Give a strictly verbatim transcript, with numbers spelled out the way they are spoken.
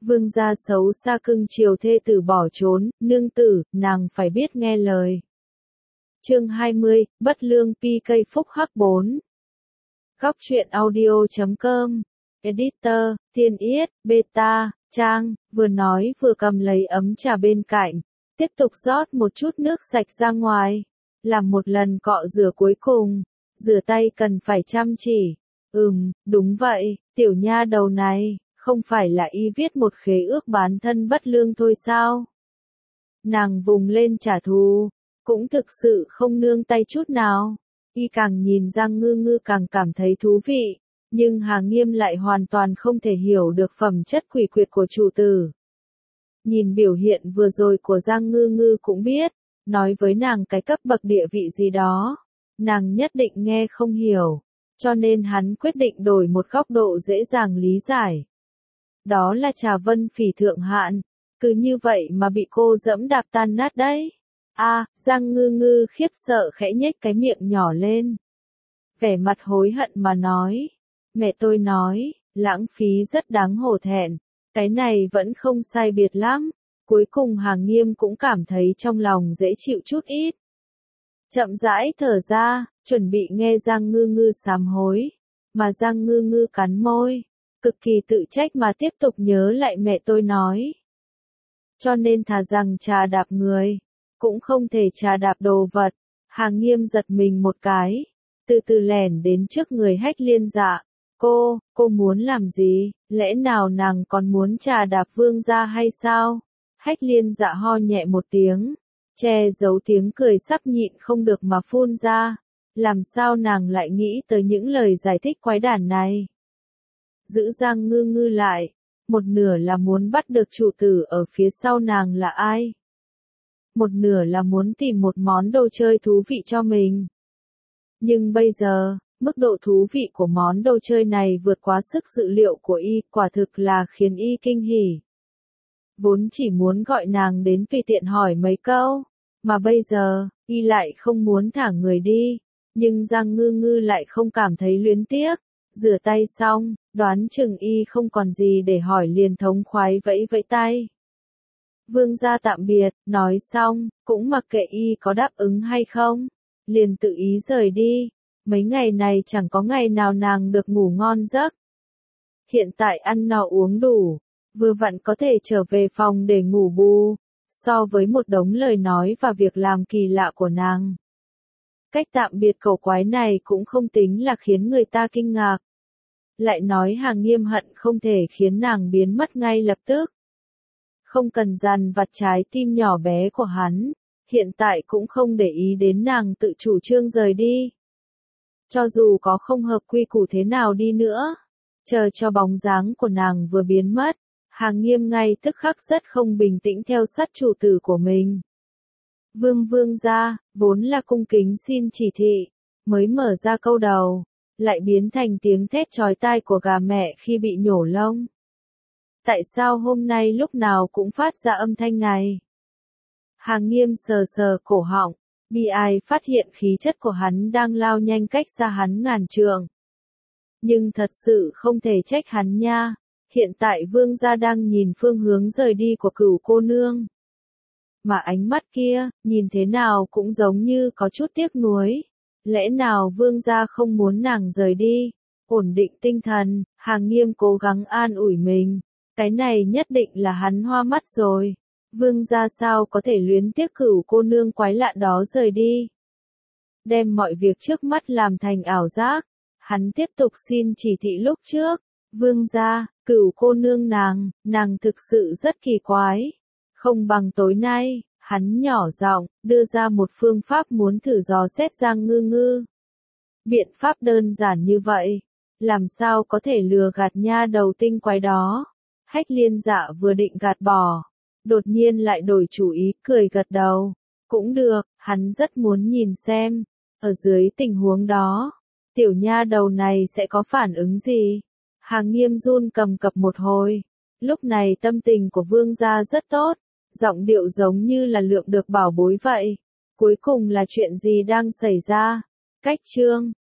Vương gia xấu xa cưng chiều thê tử bỏ trốn, nương tử, nàng phải biết nghe lời. Chương hai mươi, Bất Lương pê ca Phúc Hắc bốn. Góc truyện audio chấm com. Editor, Tiên Yết, Beta, Trang, vừa nói vừa cầm lấy ấm trà bên cạnh, tiếp tục rót một chút nước sạch ra ngoài, làm một lần cọ rửa cuối cùng, rửa tay cần phải chăm chỉ. Ừm, đúng vậy, tiểu nha đầu này, không phải là y viết một khế ước bán thân bất lương thôi sao? Nàng vùng lên trả thù, cũng thực sự không nương tay chút nào. Y càng nhìn Giang Ngư Ngư càng cảm thấy thú vị, nhưng Hà Nghiêm lại hoàn toàn không thể hiểu được phẩm chất quỷ quyệt của chủ tử. Nhìn biểu hiện vừa rồi của Giang Ngư Ngư cũng biết, nói với nàng cái cấp bậc địa vị gì đó, nàng nhất định nghe không hiểu, cho nên hắn quyết định đổi một góc độ dễ dàng lý giải. Đó là trà vân phỉ thượng hạn, cứ như vậy mà bị cô dẫm đạp tan nát đấy. A, à, Giang Ngư Ngư khiếp sợ khẽ nhếch cái miệng nhỏ lên. Vẻ mặt hối hận mà nói, mẹ tôi nói, lãng phí rất đáng hổ thẹn, cái này vẫn không sai biệt lắm. Cuối cùng Hà Nghiêm cũng cảm thấy trong lòng dễ chịu chút ít. Chậm rãi thở ra, chuẩn bị nghe Giang Ngư Ngư sám hối, mà Giang Ngư Ngư cắn môi, cực kỳ tự trách mà tiếp tục nhớ lại mẹ tôi nói. Cho nên thà rằng trà đạp người, cũng không thể trà đạp đồ vật. Hà Nghiêm giật mình một cái, từ từ lẻn đến trước người Hách Liên Dạ. Cô, cô muốn làm gì, lẽ nào nàng còn muốn trà đạp vương gia hay sao? Hách Liên Dạ ho nhẹ một tiếng, che giấu tiếng cười sắp nhịn không được mà phun ra. Làm sao nàng lại nghĩ tới những lời giải thích quái đản này? Giữ Giang Ngư Ngư lại, một nửa là muốn bắt được chủ tử ở phía sau nàng là ai? Một nửa là muốn tìm một món đồ chơi thú vị cho mình. Nhưng bây giờ, mức độ thú vị của món đồ chơi này vượt quá sức dự liệu của y, quả thực là khiến y kinh hỉ. Vốn chỉ muốn gọi nàng đến tùy tiện hỏi mấy câu, mà bây giờ, y lại không muốn thả người đi, nhưng Giang Ngư Ngư lại không cảm thấy luyến tiếc. Rửa tay xong, đoán chừng y không còn gì để hỏi liền thống khoái vẫy vẫy tay. Vương gia tạm biệt, nói xong, cũng mặc kệ y có đáp ứng hay không, liền tự ý rời đi. Mấy ngày này chẳng có ngày nào nàng được ngủ ngon giấc. Hiện tại ăn no uống đủ, vừa vặn có thể trở về phòng để ngủ bù, so với một đống lời nói và việc làm kỳ lạ của nàng. Cách tạm biệt cổ quái này cũng không tính là khiến người ta kinh ngạc. Lại nói Hà Nghiêm hận không thể khiến nàng biến mất ngay lập tức. Không cần dằn vặt trái tim nhỏ bé của hắn, hiện tại cũng không để ý đến nàng tự chủ trương rời đi. Cho dù có không hợp quy củ thế nào đi nữa, chờ cho bóng dáng của nàng vừa biến mất, Hà Nghiêm ngay tức khắc rất không bình tĩnh theo sát chủ tử của mình. Vương vương gia, vốn là cung kính xin chỉ thị, mới mở ra câu đầu, lại biến thành tiếng thét chói tai của gà mẹ khi bị nhổ lông. Tại sao hôm nay lúc nào cũng phát ra âm thanh này? Hà Nghiêm sờ sờ cổ họng, bi ai phát hiện khí chất của hắn đang lao nhanh cách xa hắn ngàn trượng. Nhưng thật sự không thể trách hắn nha, hiện tại vương gia đang nhìn phương hướng rời đi của Cửu cô nương. Mà ánh mắt kia, nhìn thế nào cũng giống như có chút tiếc nuối. Lẽ nào vương gia không muốn nàng rời đi? Ổn định tinh thần, Hà Nghiêm cố gắng an ủi mình. Cái này nhất định là hắn hoa mắt rồi. Vương gia sao có thể luyến tiếc Cửu cô nương quái lạ đó rời đi? Đem mọi việc trước mắt làm thành ảo giác. Hắn tiếp tục xin chỉ thị lúc trước. Vương gia, Cửu cô nương nàng, nàng thực sự rất kỳ quái. Không bằng tối nay, hắn nhỏ giọng đưa ra một phương pháp muốn thử dò xét Giang Ngư Ngư. Biện pháp đơn giản như vậy, làm sao có thể lừa gạt nha đầu tinh quái đó? Hách Liên Dạ vừa định gạt bỏ, đột nhiên lại đổi chủ ý, cười gật đầu. Cũng được, hắn rất muốn nhìn xem, ở dưới tình huống đó, tiểu nha đầu này sẽ có phản ứng gì? Hà Nghiêm run cầm cập một hồi. Lúc này tâm tình của vương gia rất tốt, giọng điệu giống như là lượm được bảo bối vậy. Cuối cùng là chuyện gì đang xảy ra? Cách chương